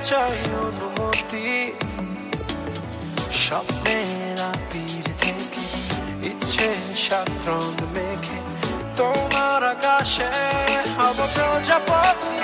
চাই অনুমতি স্বপ্নের আবির থেকে ইচ্ছে সাত রং মেখে তোমার আকাশে হব প্রজাপতি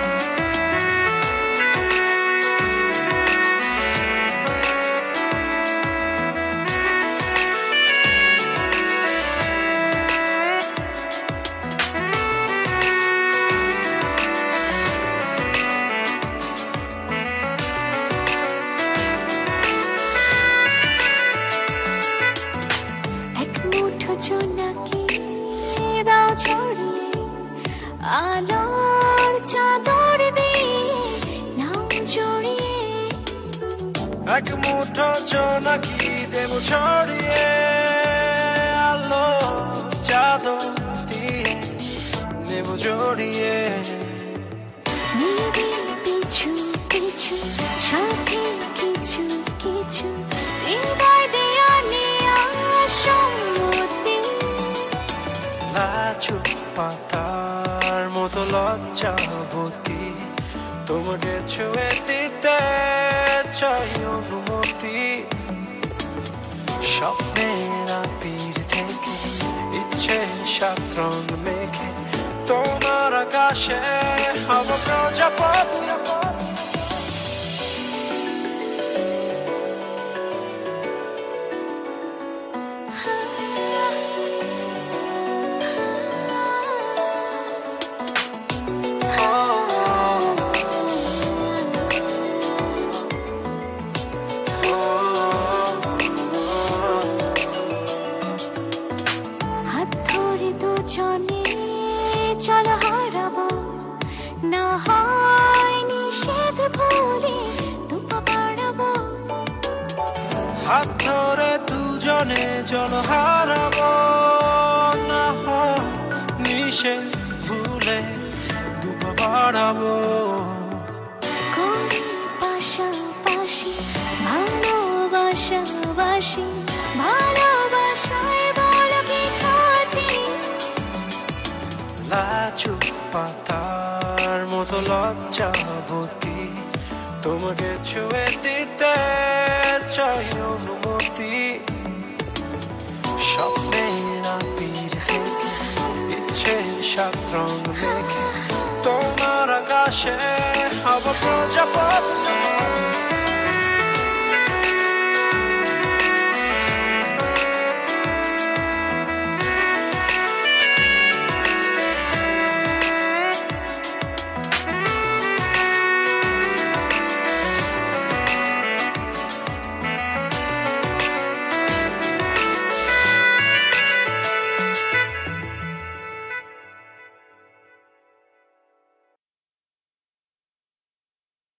জোনাকি দাও ছড়িয়ে আলোর চাদর দিয়ে নাও জড়িয়ে এক মুঠো জোনাকি দেব ছড়িয়ে আলো চাদর দিয়ে নেব জড়িয়ে নিবি পিছু পিছু সাথে কিছু কিছু হৃদয় দেয়া নিয়া সম্মতি লাজুক পাতার মতো লজ্জাবতী তোমাকে ছুঁয়ে দিতে চাই অনুমতি স্বপ্নের আবির থেকে ইচ্ছে সাত রং মেখে তোমার আকাশে হব প্রজাপতি হাত ধরে দুজনে চলো হারাবো না হয় নিষেধ ভুলে দুপা বাড়াবো হাত ধরে দুজনে চল হারাবো না হয় নিষেধ ভুলে দুপা বাড়াবো করি পাশাপাশি ভালোবাসাবাসি ভালোবাসায় বলো কি ক্ষতি লাজুক পাতার মতো লজ্জাবতী তোমাকে ছুঁয়ে দিতে চাই অনুমতি স্বপ্নের আবির থেকে ইচ্ছে সাত রং মেখে তোমার আকাশে হব প্রজাপতি